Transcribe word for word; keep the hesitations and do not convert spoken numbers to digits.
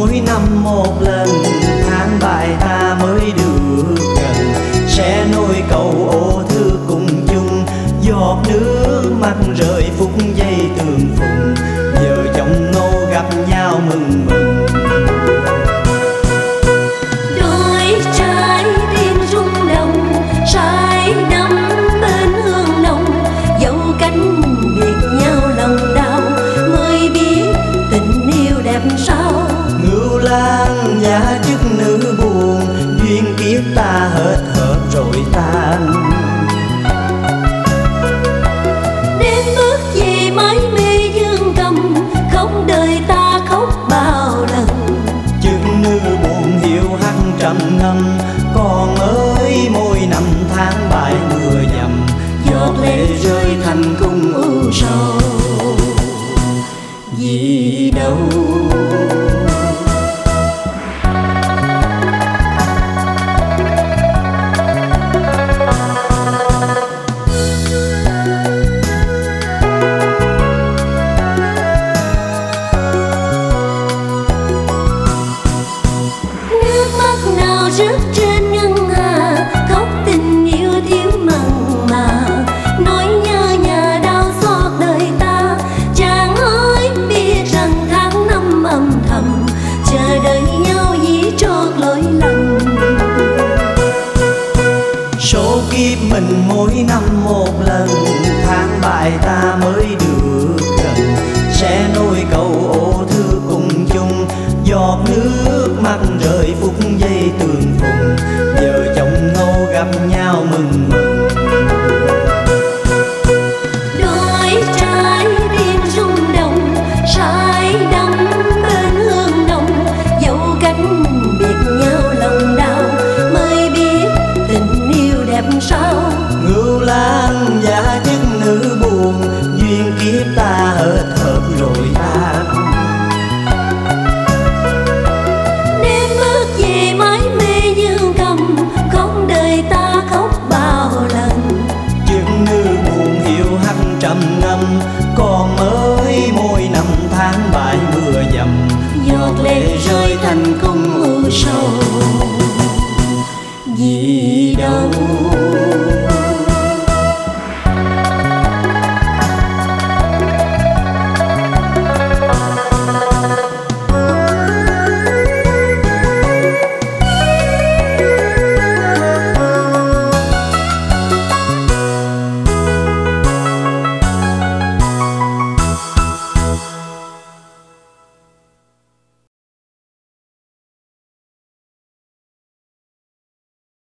mỗi năm một lần, tháng bài ta mới được gần. Sẽ nối cầu ô thư cùng chung, giọt nước mắt rơi phút giây tương phùng. Vợ chồng ngô gặp nhau mừng mừng. Đôi trái tim rung động, say đắm bên hương nồng. Dẫu cách biệt nhau lòng đau, mới biết tình yêu đẹp sao. Ngưu lang giá chức nữ buồn, duyên kiếp ta hết hợp rồi tan. Đêm bước về mái mê dương cầm, khóc đời ta khóc bao lần. Chức nữ buồn hiu hắt trầm ngâm, con ơi mỗi năm tháng bài mưa dầm. Giọt lệ rơi thành cung u sầu, vì đâu. Rớt trên ngân hà, khóc tình yêu thiếu mặn mà. Nỗi nhớ nhà đau xót đời ta, chàng ơi biết rằng tháng năm âm thầm chờ đợi nhau dĩ trót lỗi lầm. Số kiếp mình mỗi năm một lần, tháng bài ta mới được gần. Sẽ nối cầu ô thư cùng chung, giọt nước mắt rơi phút giây tương phùng. Vợ chồng ngô gặp nhau mừng mừng. Đôi trái tim rung động, say đắm bên hương nồng. Dẫu cách biệt nhau lòng đau, mới biết tình yêu đẹp sao. Ngưu lang giá chức nữ buồn, duyên kiếp ta hết hợp rồi tan. Đêm bước về mái mê dương cầm, khóc đời ta khóc bao lần. Chức nữ buồn hiu hắt trầm ngâm, con ơi mỗi năm tháng bài mưa dầm. Giọt lệ rơi thành cung u sầu, vì đâu.